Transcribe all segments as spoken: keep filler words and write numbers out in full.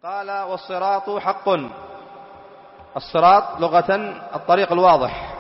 قال والصراط حق. الصراط لغة الطريق الواضح،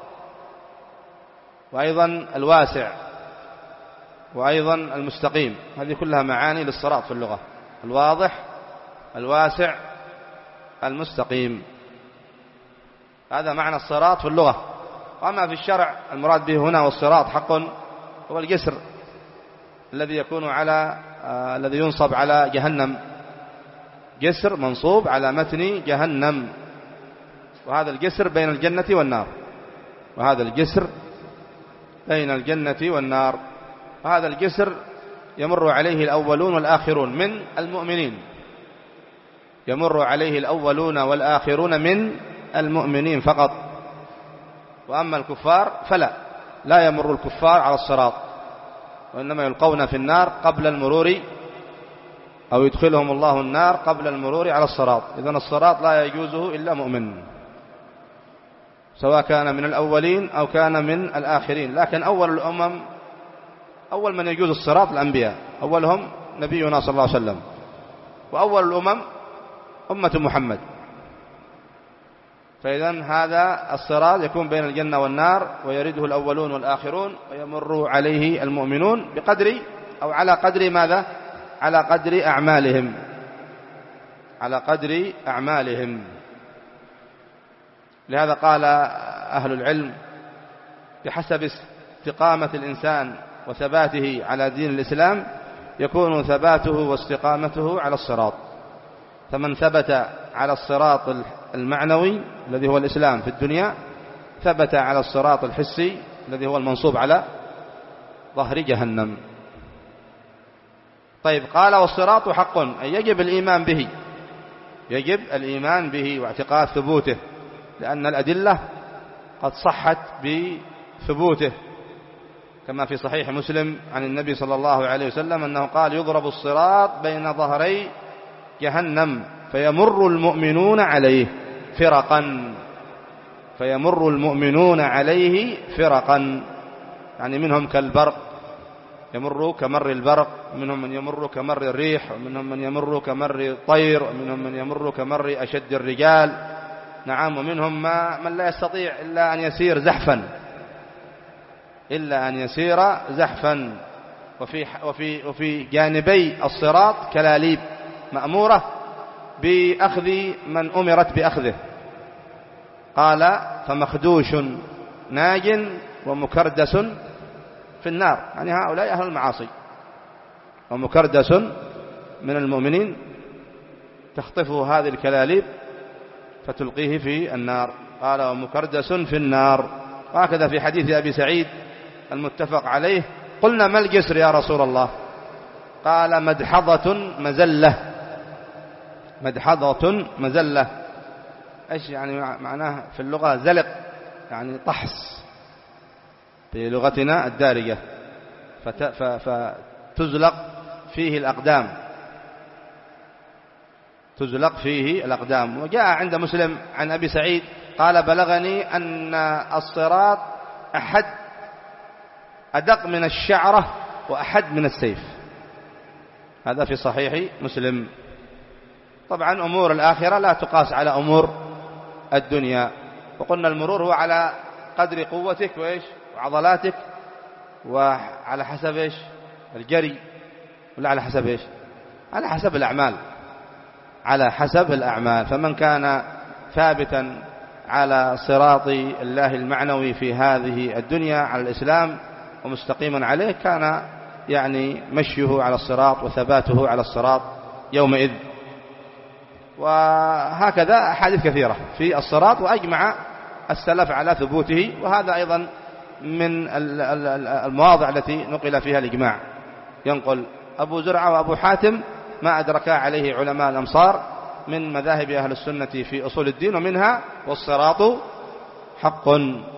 وأيضا الواسع، وأيضا المستقيم. هذه كلها معاني للصراط في اللغة: الواضح، الواسع، المستقيم. هذا معنى الصراط في اللغة. وأما في الشرع المراد به هنا والصراط حق هو الجسر الذي يكون على آه الذي ينصب على جهنم، جسر منصوب على متن جهنم. وهذا الجسر بين الجنة والنار، وهذا الجسر بين الجنة والنار. وهذا الجسر يمر عليه الأولون والآخرون من المؤمنين، يمر عليه الأولون والآخرون من المؤمنين فقط. وأما الكفار فلا، لا يمر الكفار على الصراط، وإنما يلقون في النار قبل المرور، أو يدخلهم الله النار قبل المرور على الصراط. إذن الصراط لا يجوزه إلا مؤمن، سواء كان من الأولين أو كان من الآخرين. لكن أول الأمم، أول من يجوز الصراط الأنبياء، أولهم نبينا صلى الله عليه وسلم، وأول الأمم أمة محمد. فإذن هذا الصراط يكون بين الجنة والنار، ويرده الأولون والآخرون، ويمر عليه المؤمنون بقدر أو على قدر ماذا؟ على قدر أعمالهم، على قدر أعمالهم. لهذا قال أهل العلم: بحسب استقامة الإنسان وثباته على دين الإسلام يكون ثباته واستقامته على الصراط. فمن ثبت على الصراط المعنوي الذي هو الإسلام في الدنيا، ثبت على الصراط الحسي الذي هو المنصوب على ظهر جهنم. طيب، قال والصراط حق، أي يجب الإيمان به، يجب الإيمان به واعتقاد ثبوته، لأن الأدلة قد صحت بثبوته، كما في صحيح مسلم عن النبي صلى الله عليه وسلم أنه قال: يضرب الصراط بين ظهري جهنم فيمر المؤمنون عليه فرقا، فيمر المؤمنون عليه فرقا، يعني منهم كالبرق يمر كمر البرق، ومنهم من يمر كمر الريح، ومنهم من يمر كمر الطير، ومنهم من يمر كمر أشد الرجال. نعم. ومنهم ما من لا يستطيع إلا أن يسير زحفا، إلا أن يسير زحفا. وفي, وفي, وفي جانبي الصراط كلاليب مأمورة بأخذ من أمرت بأخذه. قال: فمخدوش ناج ومكردس في النار، يعني هؤلاء أهل المعاصي. ومكردس من المؤمنين تخطفه هذه الكلاليب فتلقيه في النار. قال: ومكردس في النار. وهكذا في حديث أبي سعيد المتفق عليه: قلنا: ما الجسر يا رسول الله؟ قال: مدحضة مزلة. مدحضة مزلة، إيش يعني معناه في اللغة؟ زلق، يعني طحس بلغتنا الدارجة، فتزلق فيه الأقدام، تزلق فيه الأقدام. وجاء عند مسلم عن أبي سعيد قال: بلغني أن الصراط أحد أدق من الشعرة وأحد من السيف. هذا في صحيح مسلم. طبعا أمور الآخرة لا تقاس على أمور الدنيا. وقلنا المرور هو على قدر قوتك وإيش وعضلاتك، وعلى حسب إيش الجري، ولا على حسب إيش على حسب الأعمال، على حسب الأعمال. فمن كان ثابتا على صراط الله المعنوي في هذه الدنيا على الإسلام ومستقيما عليه، كان يعني مشيه على الصراط وثباته على الصراط يومئذ. وهكذا أحاديث كثيرة في الصراط، وأجمع السلف على ثبوته. وهذا أيضا من المواضع التي نقل فيها الإجماع. ينقل أبو زرعة وأبو حاتم ما أدركا عليه علماء الأمصار من مذاهب أهل السنة في أصول الدين، ومنها والصراط حق.